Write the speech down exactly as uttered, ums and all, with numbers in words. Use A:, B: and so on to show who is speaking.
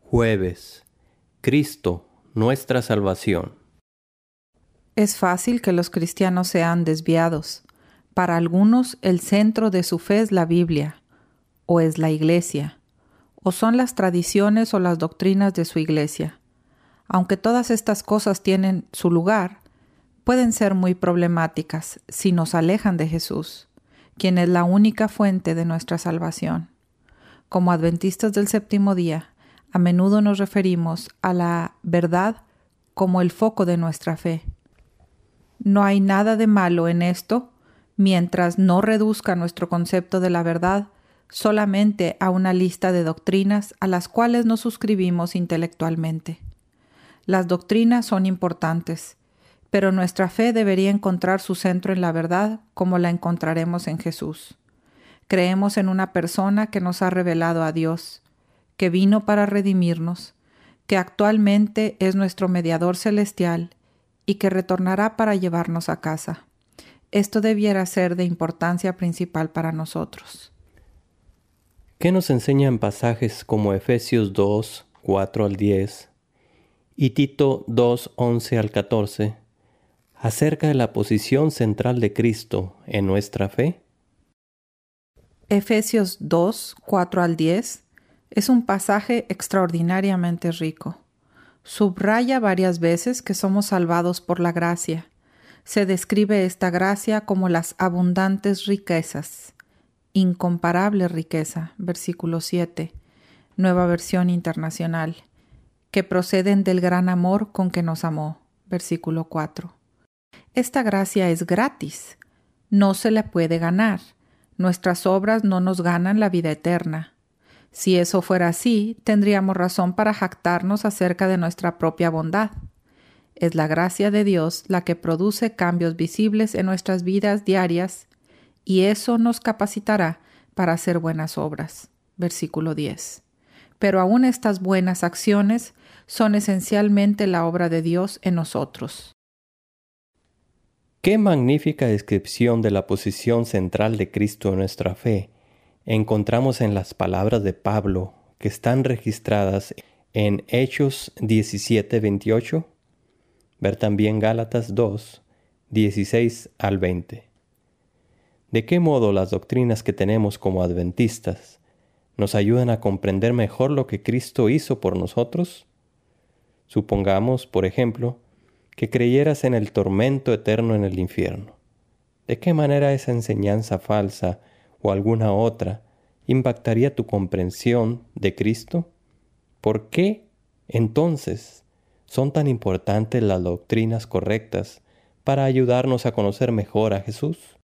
A: Jueves. Cristo, nuestra salvación.
B: Es fácil que los cristianos sean desviados. Para algunos, el centro de su fe es la Biblia, o es la Iglesia, o son las tradiciones o las doctrinas de su Iglesia. Aunque todas estas cosas tienen su lugar, pueden ser muy problemáticas si nos alejan de Jesús, quien es la única fuente de nuestra salvación. Como adventistas del séptimo día, a menudo nos referimos a la verdad como el foco de nuestra fe. No hay nada de malo en esto mientras no reduzca nuestro concepto de la verdad solamente a una lista de doctrinas a las cuales nos suscribimos intelectualmente. Las doctrinas son importantes, pero nuestra fe debería encontrar su centro en la verdad como la encontraremos en Jesús. Creemos en una persona que nos ha revelado a Dios, que vino para redimirnos, que actualmente es nuestro mediador celestial y que retornará para llevarnos a casa. Esto debiera ser de importancia principal para nosotros.
A: ¿Qué nos enseñan pasajes como Efesios dos, cuatro al diez y Tito dos, once al catorce acerca de la posición central de Cristo en nuestra fe?
B: Efesios dos, cuatro al diez es un pasaje extraordinariamente rico. Subraya varias veces que somos salvados por la gracia. Se describe esta gracia como las abundantes riquezas, incomparable riqueza, versículo siete, Nueva Versión Internacional, que proceden del gran amor con que nos amó, versículo cuatro. Esta gracia es gratis, no se la puede ganar. Nuestras obras no nos ganan la vida eterna. Si eso fuera así, tendríamos razón para jactarnos acerca de nuestra propia bondad. Es la gracia de Dios la que produce cambios visibles en nuestras vidas diarias y eso nos capacitará para hacer buenas obras. Versículo diez. Pero aún estas buenas acciones son esencialmente la obra de Dios en nosotros.
A: Qué magnífica descripción de la posición central de Cristo en nuestra fe encontramos en las palabras de Pablo que están registradas en Hechos diecisiete, veintiocho. Ver también Gálatas dos, dieciséis al veinte. ¿De qué modo las doctrinas que tenemos como adventistas nos ayudan a comprender mejor lo que Cristo hizo por nosotros? Supongamos, por ejemplo, que creyeras en el tormento eterno en el infierno. ¿De qué manera esa enseñanza falsa o alguna otra impactaría tu comprensión de Cristo? ¿Por qué, entonces, son tan importantes las doctrinas correctas para ayudarnos a conocer mejor a Jesús?